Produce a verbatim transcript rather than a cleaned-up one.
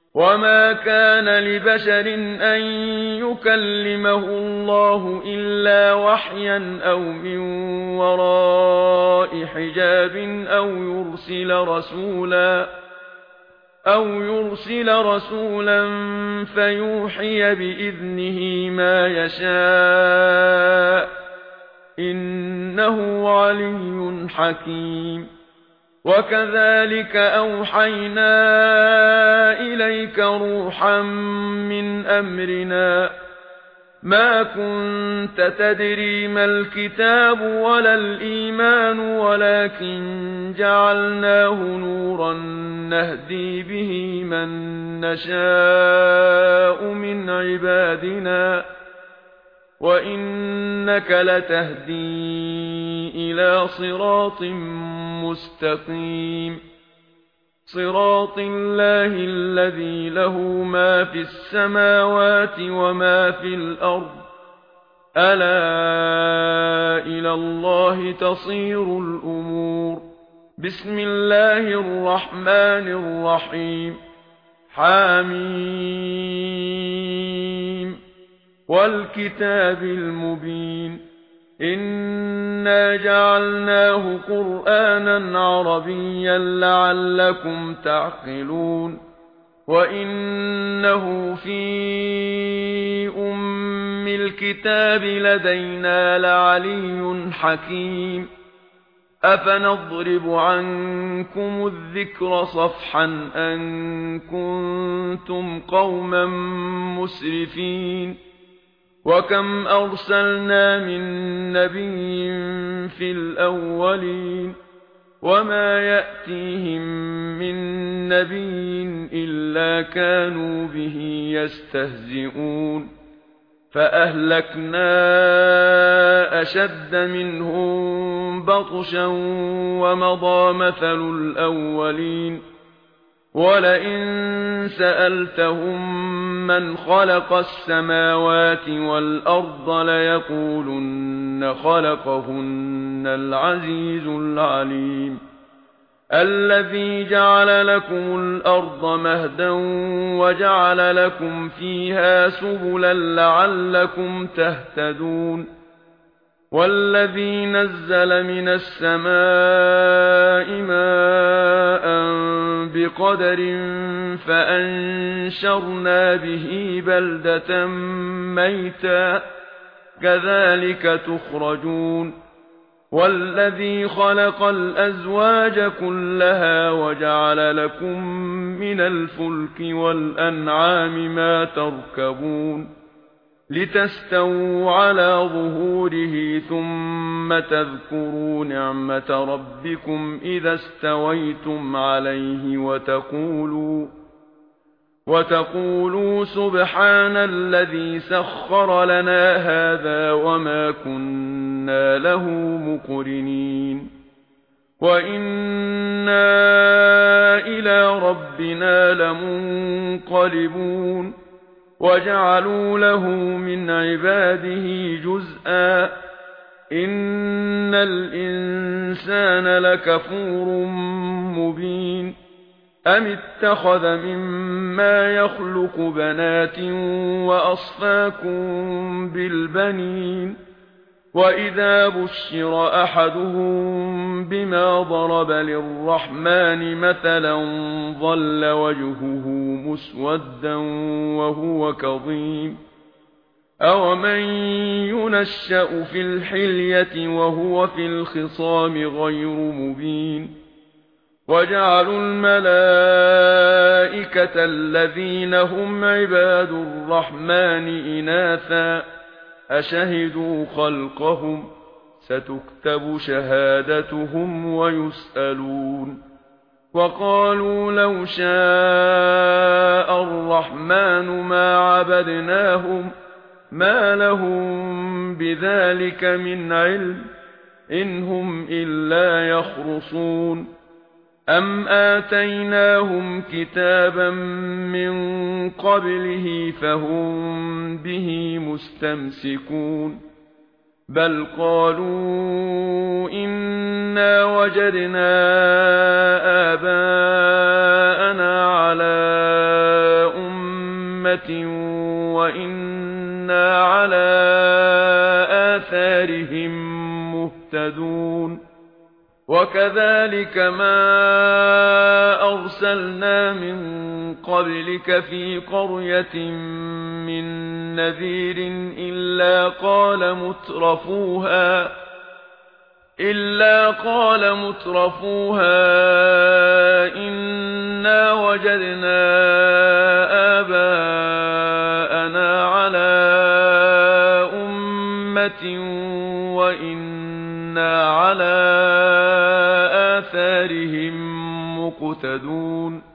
وما كان لبشر أن يكلمه الله إلا وحيا أو من وراء حجاب أو يرسل رسولا أو يرسل رسولا فيوحي بإذنه ما يشاء إنه علي حكيم وكذلك أوحينا إليك روحا من أمرنا ما كنت تدري ما الكتاب ولا الإيمان ولكن جعلناه نورا نهدي به من نشاء من عبادنا وإنك لتهدي إلى صراط مستقيم صراط الله الذي له ما في السماوات وما في الأرض ألا إلى الله تصير الأمور بسم الله الرحمن الرحيم حميم والكتاب المبين إنا جعلناه قرآنا عربيا لعلكم تعقلون وإنه في أم الكتاب لدينا لعلي حكيم أفنضرب عنكم الذكر صفحا أن كنتم قوما مسرفين وكم أرسلنا من نبي في الأولين وما يأتيهم من نبي إلا كانوا به يستهزئون فأهلكنا أشد منهم بطشا ومضى مثل الأولين ولئن سألتهم من خلق السماوات والأرض ليقولن خلقهن العزيز العليم الذي جعل لكم الأرض مهدا وجعل لكم فيها سبلا لعلكم تهتدون والذي نزل من السماء ماء بقدر فأنشرنا به بلدة ميتا كذلك تخرجون والذي خلق الأزواج كلها وجعل لكم من الفلك والأنعام ما تركبون لتستووا على ظهوره ثم تذكروا نعمة ربكم إذا استويتم عليه وتقولوا وتقولوا سبحان الذي سخر لنا هذا وما كنا له مقرنين وإنا إلى ربنا لمنقلبون وجعلوا له من عباده جزءا إن الإنسان لكفور مبين أم اتخذ مما يخلق بنات وأصفاكم بالبنين وإذا بشر أحدهم بما ضرب للرحمن مثلا ظل وجهه مسودا وهو كظيم أومن ينشأ في الحلية وهو في الخصام غير مبين وجعلوا الملائكة الذين هم عباد الرحمن إناثا أشهدوا خلقهم ستكتب شهادتهم ويسألون وقالوا لو شاء الرحمن ما عبدناهم ما لهم بذلك من علم إن هم إلا يخرصون أم آتيناهم كتابا من قبله فهم به مستمسكون بل قالوا إنا وجدنا آباءنا على أمة وإنا على آثارهم مهتدون وكذلك ما أرسلنا من قبلك في قرية من نذير إلا قال مترفوها إلا قال مترفوها إنا وجدنا آباءنا على أمة وإنا على آثارهم مقتدون